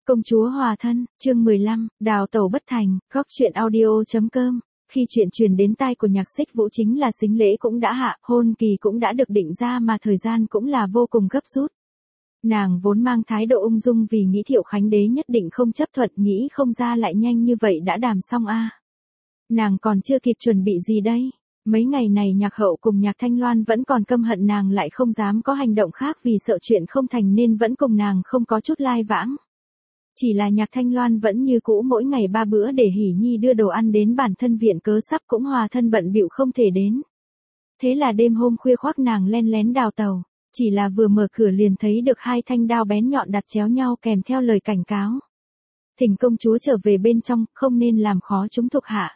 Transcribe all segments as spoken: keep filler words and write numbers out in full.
Công chúa hòa thân, chương mười lăm, đào tẩu bất thành, góc truyện audio.com. Khi chuyện truyền đến tai của Nhạc Xích Vũ chính là sính lễ cũng đã hạ, hôn kỳ cũng đã được định ra mà thời gian cũng là vô cùng gấp rút. Nàng vốn mang thái độ ung dung vì nghĩ Thiệu Khánh Đế nhất định không chấp thuận, nghĩ không ra lại nhanh như vậy đã đàm xong a. Nàng còn chưa kịp chuẩn bị gì đây. Mấy ngày này Nhạc Hậu cùng Nhạc Thanh Loan vẫn còn căm hận nàng lại không dám có hành động khác vì sợ chuyện không thành nên vẫn cùng nàng không có chút lai vãng. Chỉ là Nhạc Thanh Loan vẫn như cũ mỗi ngày ba bữa để Hỷ Nhi đưa đồ ăn đến bản thân viện cớ sắp cũng hòa thân bận bịu không thể đến. Thế là đêm hôm khuya khoác nàng len lén đào tàu, chỉ là vừa mở cửa liền thấy được hai thanh đao bén nhọn đặt chéo nhau kèm theo lời cảnh cáo. Thỉnh công chúa trở về bên trong, không nên làm khó chúng thuộc hạ.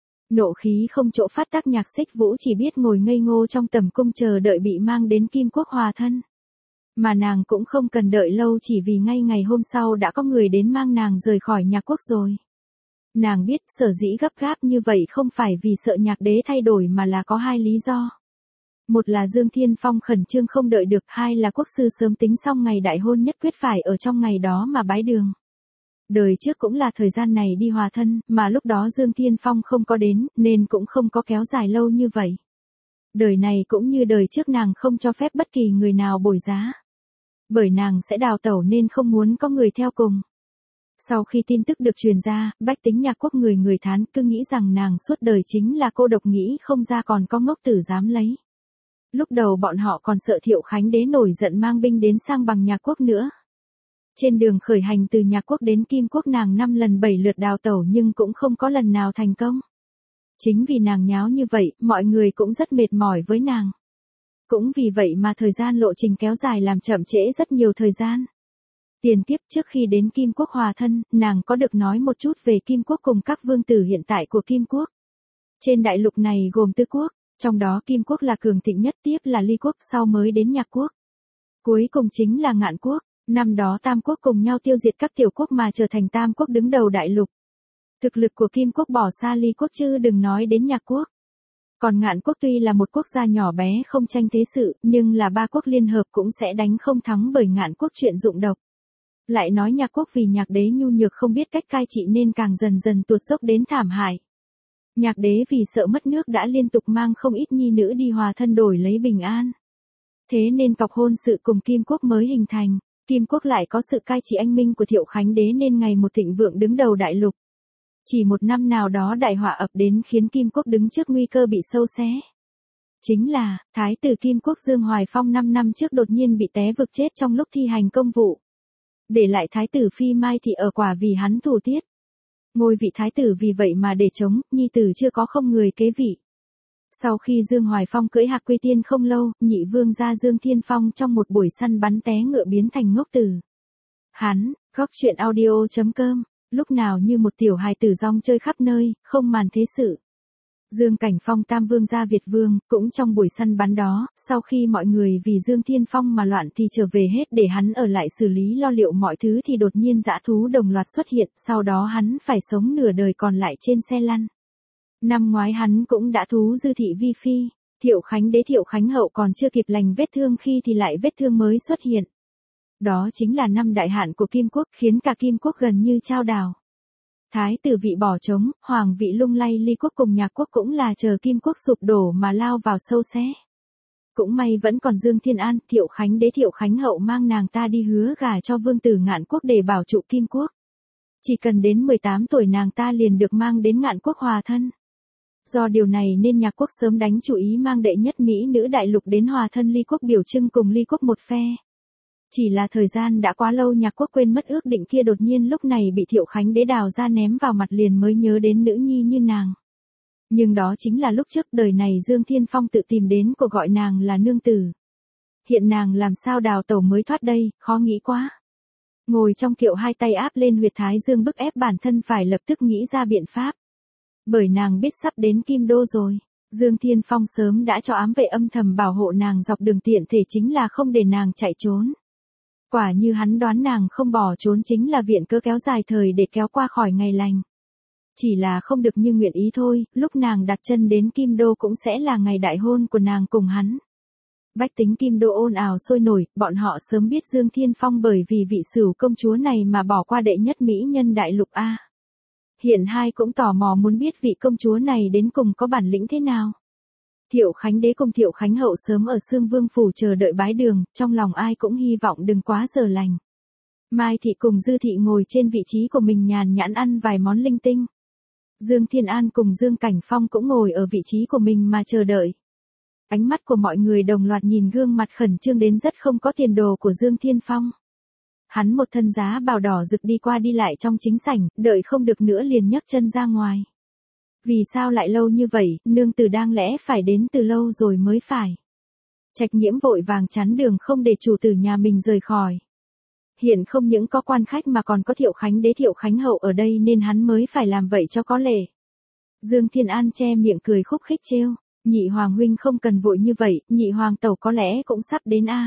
Nộ khí không chỗ phát tác, Nhạc Xích Vũ chỉ biết ngồi ngây ngô trong tầm cung chờ đợi bị mang đến Kim Quốc hòa thân. Mà nàng cũng không cần đợi lâu chỉ vì ngay ngày hôm sau đã có người đến mang nàng rời khỏi Nhạc Quốc rồi. Nàng biết sở dĩ gấp gáp như vậy không phải vì sợ Nhạc Đế thay đổi mà là có hai lý do. Một là Dương Thiên Phong khẩn trương không đợi được, hai là quốc sư sớm tính xong ngày đại hôn nhất quyết phải ở trong ngày đó mà bái đường. Đời trước cũng là thời gian này đi hòa thân, mà lúc đó Dương Thiên Phong không có đến, nên cũng không có kéo dài lâu như vậy. Đời này cũng như đời trước nàng không cho phép bất kỳ người nào bồi giá. Bởi nàng sẽ đào tẩu nên không muốn có người theo cùng. Sau khi tin tức được truyền ra, bách tính Nhạc Quốc người người thán, cứ nghĩ rằng nàng suốt đời chính là cô độc, nghĩ không ra còn có ngốc tử dám lấy. Lúc đầu bọn họ còn sợ Thiệu Khánh Đế nổi giận mang binh đến sang bằng Nhạc Quốc nữa. Trên đường khởi hành từ Nhạc Quốc đến Kim Quốc nàng năm lần bảy lượt đào tẩu nhưng cũng không có lần nào thành công. Chính vì nàng nháo như vậy, mọi người cũng rất mệt mỏi với nàng. Cũng vì vậy mà thời gian lộ trình kéo dài làm chậm trễ rất nhiều thời gian. Tiền tiếp, trước khi đến Kim Quốc hòa thân, nàng có được nói một chút về Kim Quốc cùng các vương tử hiện tại của Kim Quốc. Trên đại lục này gồm tứ quốc, trong đó Kim Quốc là cường thịnh nhất, tiếp là Ly Quốc, sau mới đến Nhạc Quốc. Cuối cùng chính là Ngạn Quốc. Năm đó Tam Quốc cùng nhau tiêu diệt các tiểu quốc mà trở thành Tam Quốc đứng đầu đại lục. Thực lực của Kim Quốc bỏ xa Ly Quốc chứ đừng nói đến Nhạc Quốc. Còn Ngạn Quốc tuy là một quốc gia nhỏ bé không tranh thế sự, nhưng là ba quốc liên hợp cũng sẽ đánh không thắng bởi Ngạn Quốc chuyện dụng độc. Lại nói Nhạc Quốc vì Nhạc Đế nhu nhược không biết cách cai trị nên càng dần dần tuột dốc đến thảm hại. Nhạc Đế vì sợ mất nước đã liên tục mang không ít nhi nữ đi hòa thân đổi lấy bình an. Thế nên cọc hôn sự cùng Kim Quốc mới hình thành. Kim Quốc lại có sự cai trị anh minh của Thiệu Khánh Đế nên ngày một thịnh vượng đứng đầu đại lục. Chỉ một năm nào đó đại họa ập đến khiến Kim Quốc đứng trước nguy cơ bị sâu xé. Chính là, Thái tử Kim Quốc Dương Hoài Phong năm năm trước đột nhiên bị té vực chết trong lúc thi hành công vụ. Để lại Thái tử Phi Mai Thị ở quả vì hắn thủ tiết. Ngôi vị Thái tử vì vậy mà để trống, nhi tử chưa có không người kế vị. Sau khi Dương Hoài Phong cưỡi Hạc Quy Tiên không lâu, nhị vương gia Dương Thiên Phong trong một buổi săn bắn té ngựa biến thành ngốc tử. Hắn, góc truyện audio.com, lúc nào như một tiểu hài tử rong chơi khắp nơi, không màn thế sự. Dương Cảnh Phong tam vương gia Việt vương, cũng trong buổi săn bắn đó, sau khi mọi người vì Dương Thiên Phong mà loạn thì trở về hết để hắn ở lại xử lý lo liệu mọi thứ thì đột nhiên dã thú đồng loạt xuất hiện, sau đó hắn phải sống nửa đời còn lại trên xe lăn. Năm ngoái hắn cũng đã thú dư thị vi phi, Thiệu Khánh Đế Thiệu Khánh Hậu còn chưa kịp lành vết thương khi thì lại vết thương mới xuất hiện. Đó chính là năm đại hạn của Kim Quốc khiến cả Kim Quốc gần như chao đảo. Thái tử vị bỏ trống, hoàng vị lung lay, Ly Quốc cùng Nhạc Quốc cũng là chờ Kim Quốc sụp đổ mà lao vào sâu xé. Cũng may vẫn còn Dương Thiên An, Thiệu Khánh Đế Thiệu Khánh Hậu mang nàng ta đi hứa gả cho vương tử Ngạn Quốc để bảo trụ Kim Quốc. Chỉ cần đến mười tám tuổi nàng ta liền được mang đến Ngạn Quốc hòa thân. Do điều này nên Nhạc Quốc sớm đánh chủ ý mang đệ nhất mỹ nữ đại lục đến hòa thân Ly Quốc biểu trưng cùng Ly Quốc một phe. Chỉ là thời gian đã quá lâu Nhạc Quốc quên mất ước định kia, đột nhiên lúc này bị Thiệu Khánh Đế đào ra ném vào mặt liền mới nhớ đến nữ nhi như nàng. Nhưng đó chính là lúc trước đời này Dương Thiên Phong tự tìm đến của gọi nàng là nương tử. Hiện nàng làm sao đào tẩu mới thoát đây, khó nghĩ quá. Ngồi trong kiệu hai tay áp lên huyệt thái dương bức ép bản thân phải lập tức nghĩ ra biện pháp. Bởi nàng biết sắp đến Kim Đô rồi, Dương Thiên Phong sớm đã cho ám vệ âm thầm bảo hộ nàng dọc đường, tiện thể chính là không để nàng chạy trốn. Quả như hắn đoán, nàng không bỏ trốn chính là viện cớ kéo dài thời để kéo qua khỏi ngày lành. Chỉ là không được như nguyện ý thôi, lúc nàng đặt chân đến Kim Đô cũng sẽ là ngày đại hôn của nàng cùng hắn. Bách tính Kim Đô ồn ào sôi nổi, bọn họ sớm biết Dương Thiên Phong bởi vì vị Sửu công chúa này mà bỏ qua đệ nhất mỹ nhân đại lục A. Hiện hai cũng tò mò muốn biết vị công chúa này đến cùng có bản lĩnh thế nào. Thiệu Khánh đế cùng Thiệu Khánh hậu sớm ở Sương Vương phủ chờ đợi bái đường, trong lòng ai cũng hy vọng đừng quá giờ lành. Mai thị cùng Dư thị ngồi trên vị trí của mình nhàn nhãn ăn vài món linh tinh. Dương Thiên An cùng Dương Cảnh Phong cũng ngồi ở vị trí của mình mà chờ đợi. Ánh mắt của mọi người đồng loạt nhìn gương mặt khẩn trương đến rất không có tiền đồ của Dương Thiên Phong. Hắn một thân giá bào đỏ rực đi qua đi lại trong chính sảnh, đợi không được nữa liền nhấc chân ra ngoài. Vì sao lại lâu như vậy, nương tử đang lẽ phải đến từ lâu rồi mới phải. Trạch Nhiễm vội vàng chắn đường không để chủ tử nhà mình rời khỏi. Hiện không những có quan khách mà còn có Thiệu Khánh đế Thiệu Khánh hậu ở đây nên hắn mới phải làm vậy cho có lệ. Dương Thiên An che miệng cười khúc khích trêu, nhị hoàng huynh không cần vội như vậy, nhị hoàng tẩu có lẽ cũng sắp đến a.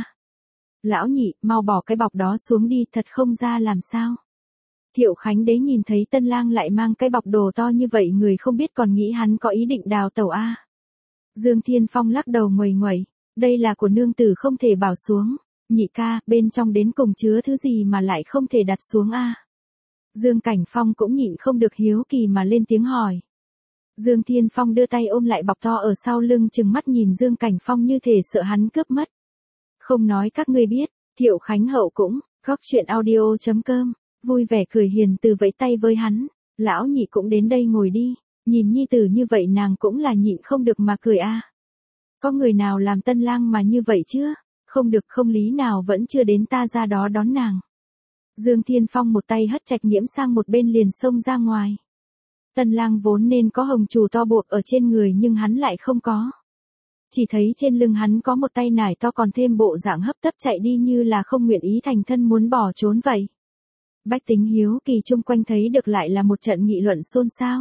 Lão nhị, mau bỏ cái bọc đó xuống đi, thật không ra làm sao. Thiệu Khánh đế nhìn thấy tân lang lại mang cái bọc đồ to như vậy, người không biết còn nghĩ hắn có ý định đào tẩu a. Dương Thiên Phong lắc đầu nguầy nguẩy, đây là của nương tử không thể bảo xuống. Nhị ca, bên trong đến cùng chứa thứ gì mà lại không thể đặt xuống a? Dương Cảnh Phong cũng nhịn không được hiếu kỳ mà lên tiếng hỏi. Dương Thiên Phong đưa tay ôm lại bọc to ở sau lưng, trừng mắt nhìn Dương Cảnh Phong như thể sợ hắn cướp mất. Không nói các ngươi biết, Thiệu Khánh hậu cũng, góc chuyện audio chấm com, vui vẻ cười hiền từ vẫy tay với hắn, lão nhị cũng đến đây ngồi đi, nhìn nhi tử như vậy nàng cũng là nhịn không được mà cười a. Có người nào làm tân lang mà như vậy chưa? Không được, không lý nào vẫn chưa đến ta ra đó đón nàng. Dương Thiên Phong một tay hất Trạch Nhiễm sang một bên liền xông ra ngoài. Tân lang vốn nên có hồng trù to bột ở trên người nhưng hắn lại không có. Chỉ thấy trên lưng hắn có một tay nải to còn thêm bộ dạng hấp tấp chạy đi như là không nguyện ý thành thân muốn bỏ trốn vậy. Bách tính hiếu kỳ chung quanh thấy được lại là một trận nghị luận xôn xao.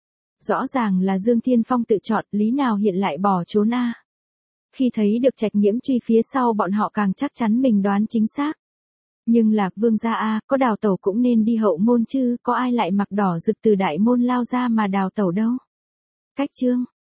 Rõ ràng là Dương Thiên Phong tự chọn, lý nào hiện lại bỏ trốn a? Khi thấy được Trạch Nhiễm truy phía sau bọn họ càng chắc chắn mình đoán chính xác. Nhưng Lạc Vương gia a, có đào tẩu cũng nên đi hậu môn chứ, có ai lại mặc đỏ rực từ đại môn lao ra mà đào tẩu đâu. Cách chương